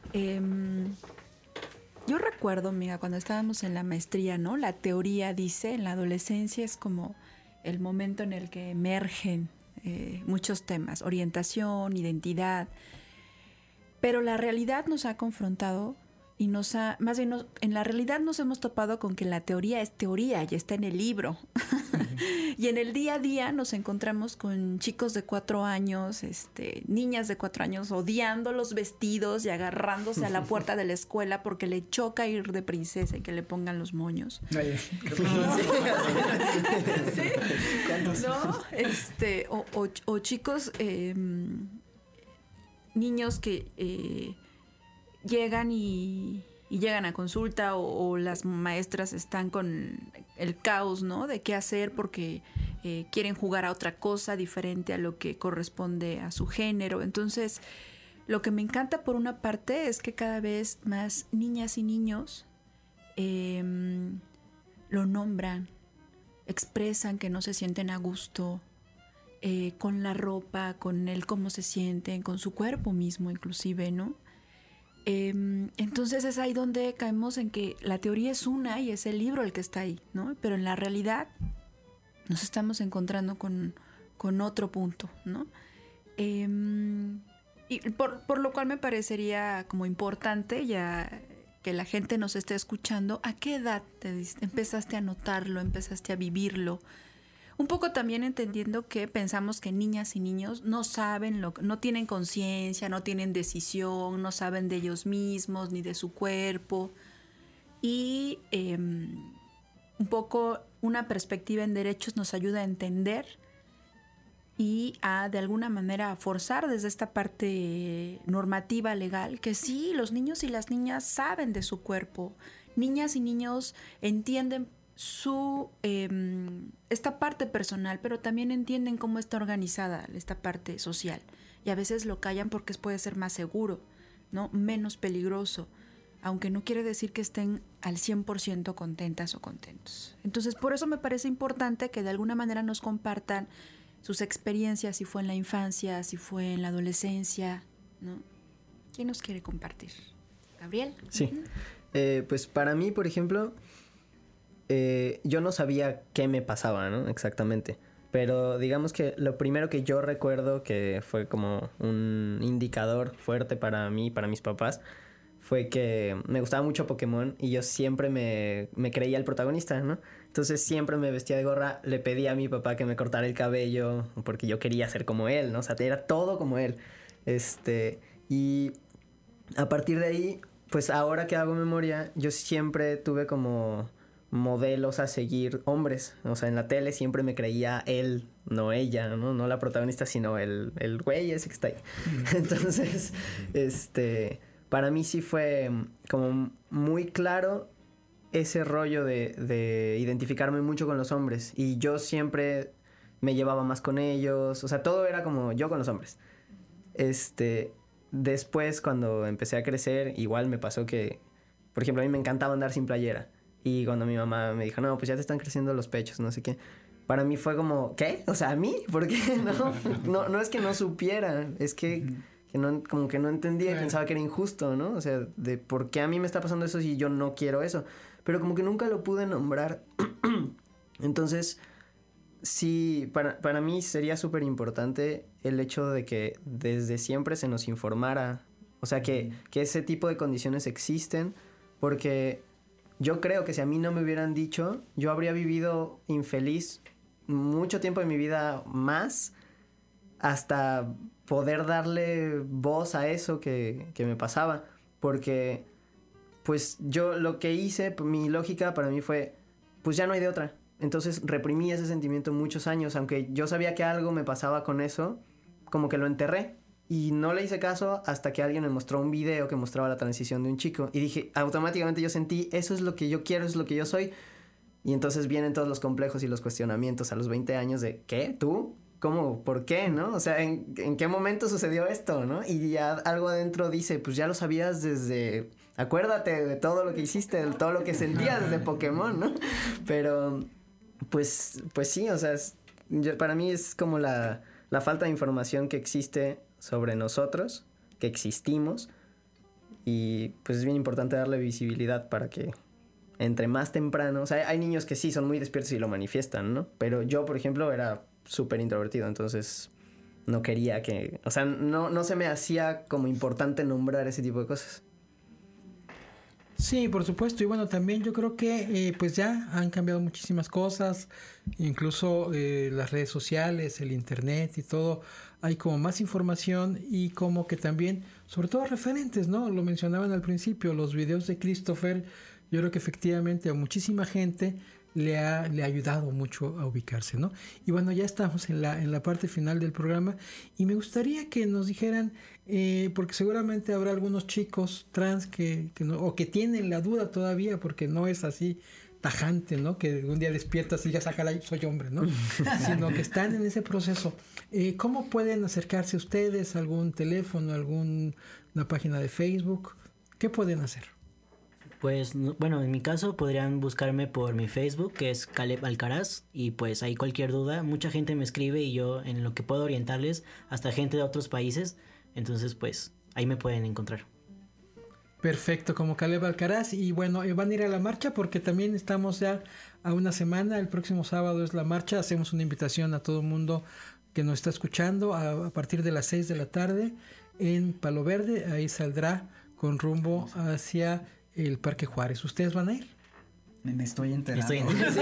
yo recuerdo, amiga, cuando estábamos en la maestría, ¿no? La teoría dice, en la adolescencia es como el momento en el que emergen muchos temas, orientación, identidad, pero la realidad nos ha confrontado y más bien en la realidad nos hemos topado con que la teoría es teoría y está en el libro. Y en el día a día nos encontramos con chicos de 4 años, niñas de 4 años odiando los vestidos y agarrándose a la puerta de la escuela porque le choca ir de princesa y que le pongan los moños. Ay, ¿Sí? ¿No? O chicos, niños que llegan y llegan a consulta o las maestras están con el caos, ¿no? De qué hacer porque quieren jugar a otra cosa diferente a lo que corresponde a su género. Entonces, lo que me encanta por una parte es que cada vez más niñas y niños lo nombran, expresan que no se sienten a gusto con la ropa, con el cómo se sienten, con su cuerpo mismo inclusive, ¿no? Entonces es ahí donde caemos en que la teoría es una y es el libro el que está ahí, ¿no? Pero en la realidad nos estamos encontrando con otro punto, ¿no? Y por lo cual me parecería como importante ya que la gente nos esté escuchando, ¿a qué edad empezaste a notarlo, empezaste a vivirlo? Un poco también entendiendo que pensamos que niñas y niños no saben, no tienen conciencia, no tienen decisión, no saben de ellos mismos ni de su cuerpo. Y un poco una perspectiva en derechos nos ayuda a entender y a de alguna manera a forzar desde esta parte normativa legal que sí, los niños y las niñas saben de su cuerpo. Niñas y niños entienden esta parte personal, pero también entienden cómo está organizada esta parte social. Y a veces lo callan porque puede ser más seguro, ¿no? Menos peligroso, aunque no quiere decir que estén al 100% contentas o contentos. Entonces, por eso me parece importante que de alguna manera nos compartan sus experiencias, si fue en la infancia, si fue en la adolescencia, ¿no? ¿Quién nos quiere compartir? ¿Gabriel? Sí. Pues para mí, por ejemplo, yo no sabía qué me pasaba, ¿no? Exactamente. Pero digamos que lo primero que yo recuerdo que fue como un indicador fuerte para mí, para mis papás, fue que me gustaba mucho Pokémon y yo siempre me creía el protagonista, ¿no? Entonces siempre me vestía de gorra, le pedía a mi papá que me cortara el cabello porque yo quería ser como él, ¿no? O sea, era todo como él. Y a partir de ahí, pues ahora que hago memoria, yo siempre tuve como modelos a seguir hombres. O sea, en la tele siempre me creía él, no ella, ¿no? No la protagonista, sino el güey ese que está ahí. Entonces, para mí sí fue como muy claro ese rollo de identificarme mucho con los hombres. Y yo siempre me llevaba más con ellos. O sea, todo era como yo con los hombres. Después, cuando empecé a crecer, igual me pasó que, por ejemplo, a mí me encantaba andar sin playera. Y cuando mi mamá me dijo, no, pues ya te están creciendo los pechos, no sé qué. Para mí fue como, ¿qué? O sea, ¿a mí? ¿Por qué? No es que no supiera, es que como que no entendía y Claro. pensaba que era injusto, ¿no? O sea, de por qué a mí me está pasando eso si yo no quiero eso. Pero como que nunca lo pude nombrar. Entonces, sí, para mí sería súper importante el hecho de que desde siempre se nos informara. O sea, que ese tipo de condiciones existen, porque yo creo que si a mí no me hubieran dicho, yo habría vivido infeliz mucho tiempo de mi vida más hasta poder darle voz a eso que me pasaba. Porque, pues, yo lo que hice, mi lógica para mí fue, pues ya no hay de otra. Entonces reprimí ese sentimiento muchos años, aunque yo sabía que algo me pasaba con eso, como que lo enterré. Y no le hice caso hasta que alguien me mostró un video que mostraba la transición de un chico. Y dije, automáticamente yo sentí, eso es lo que yo quiero, es lo que yo soy. Y entonces vienen todos los complejos y los cuestionamientos a los 20 años de, ¿qué? ¿Tú? ¿Cómo? ¿Por qué? ¿No? O sea, ¿en qué momento sucedió esto? ¿No? Y ya algo adentro dice, pues ya lo sabías desde... Acuérdate de todo lo que hiciste, de todo lo que sentías desde Pokémon, ¿no? Pero, pues sí, o sea, para mí es como la falta de información que existe sobre nosotros, que existimos, y pues es bien importante darle visibilidad para que entre más temprano, o sea, hay niños que sí son muy despiertos y lo manifiestan, ¿no? Pero yo, por ejemplo, era súper introvertido, entonces no quería que, o sea, no se me hacía como importante nombrar ese tipo de cosas. Sí, por supuesto. Y bueno, también yo creo que pues ya han cambiado muchísimas cosas, incluso las redes sociales, el internet y todo. Hay como más información y como que también, sobre todo referentes, ¿no? Lo mencionaban al principio, los videos de Christopher, yo creo que efectivamente a muchísima gente le ha ayudado mucho a ubicarse, ¿no? Y bueno, ya estamos en la parte final del programa y me gustaría que nos dijeran, porque seguramente habrá algunos chicos trans que no, o que tienen la duda todavía, porque no es así tajante, ¿no? Que un día despiertas y ya saca soy hombre, ¿no? Sino que están en ese proceso. ¿Cómo pueden acercarse ustedes? ¿Algún teléfono? ¿Alguna página de Facebook? ¿Qué pueden hacer? Pues bueno, en mi caso podrían buscarme por mi Facebook, que es Caleb Alcaraz, y pues ahí cualquier duda, mucha gente me escribe y yo en lo que puedo orientarles, hasta gente de otros países, entonces pues ahí me pueden encontrar. Perfecto, como Caleb Alcaraz. Y bueno, van a ir a la marcha porque también estamos ya a una semana, el próximo sábado es la marcha, hacemos una invitación a todo el mundo que nos está escuchando a partir de las 6 de la tarde en Palo Verde, ahí saldrá con rumbo hacia el Parque Juárez. ¿Ustedes van a ir? Me estoy enterando. Sí,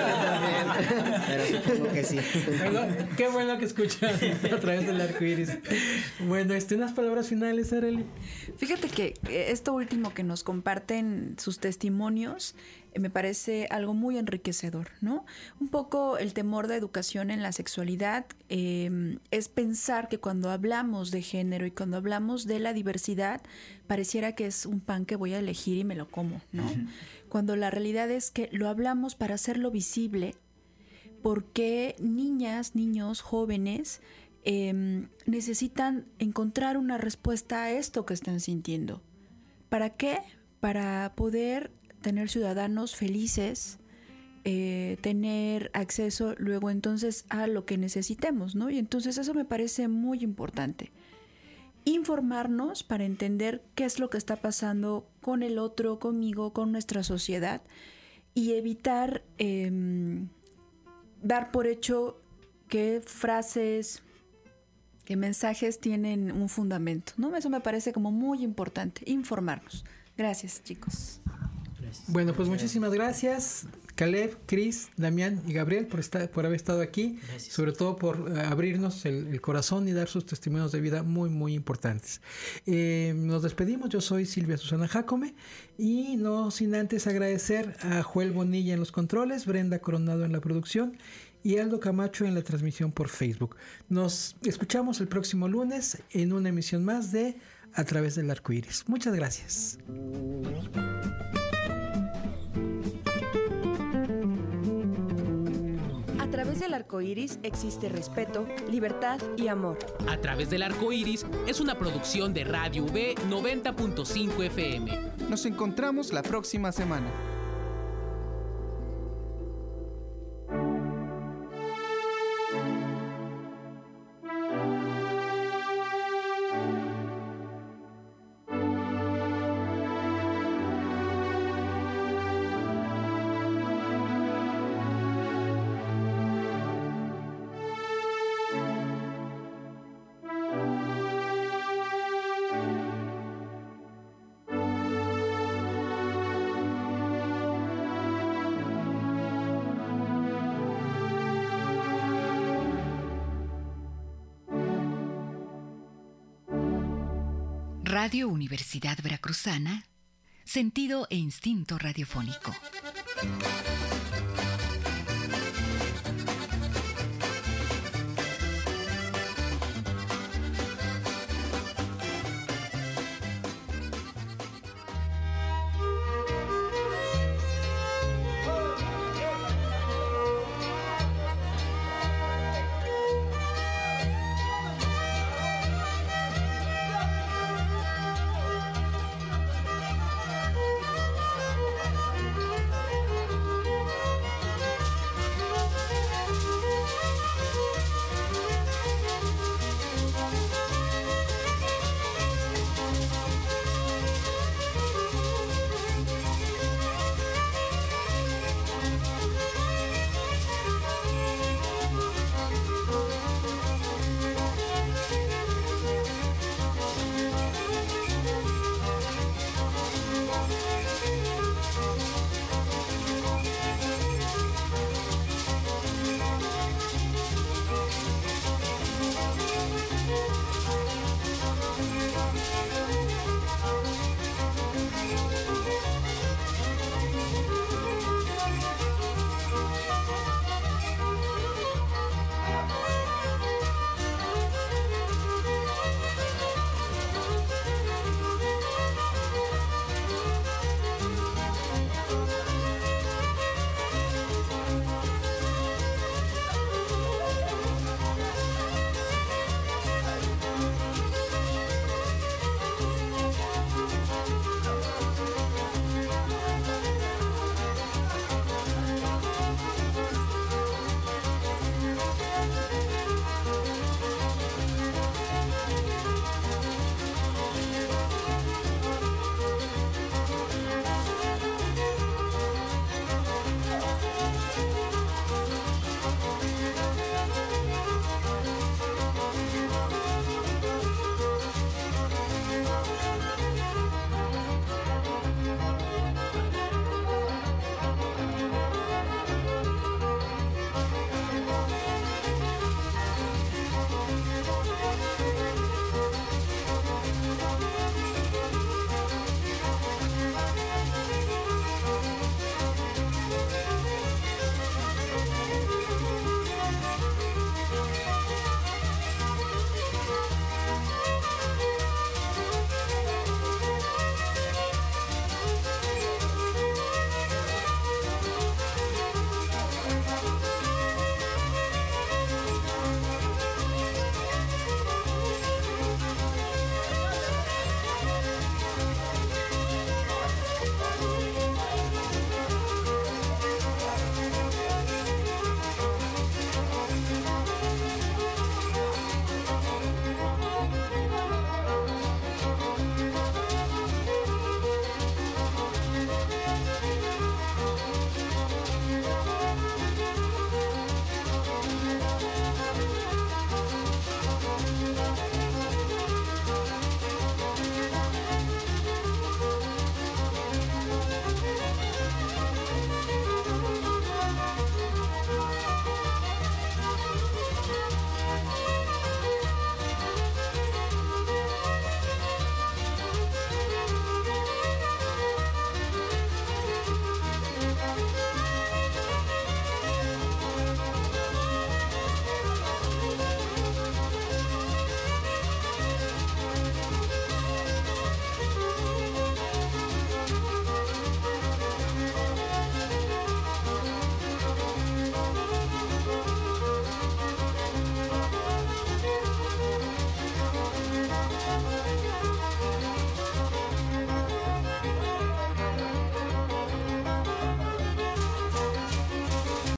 pero supongo que sí. Bueno, qué bueno que escuchan a través del arco iris. Bueno, unas palabras finales, Arely. Fíjate que esto último que nos comparten sus testimonios me parece algo muy enriquecedor, ¿no? Un poco el temor de educación en la sexualidad es pensar que cuando hablamos de género y cuando hablamos de la diversidad, pareciera que es un pan que voy a elegir y me lo como, ¿no? Cuando la realidad es que lo hablamos para hacerlo visible, porque niñas, niños, jóvenes necesitan encontrar una respuesta a esto que están sintiendo. ¿Para qué? Para poder tener ciudadanos felices, tener acceso luego entonces a lo que necesitemos, ¿no? Y entonces eso me parece muy importante. Informarnos para entender qué es lo que está pasando con el otro, conmigo, con nuestra sociedad y evitar dar por hecho qué frases, qué mensajes tienen un fundamento, ¿no? Eso me parece como muy importante, informarnos. Gracias, chicos. Bueno, pues muchísimas gracias, Caleb, Cris, Damián y Gabriel por haber estado aquí. Gracias. Sobre todo por abrirnos el corazón y dar sus testimonios de vida muy, muy importantes. Nos despedimos, yo soy Silvia Susana Jácome y no sin antes agradecer a Joel Bonilla en los controles, Brenda Coronado en la producción y Aldo Camacho en la transmisión por Facebook. Nos escuchamos el próximo lunes en una emisión más de A Través del Arco Iris. Muchas gracias. A través del arco iris existe respeto, libertad y amor. A Través del Arco Iris es una producción de Radio V 90.5 FM. Nos encontramos la próxima semana. Radio Universidad Veracruzana, sentido e instinto radiofónico.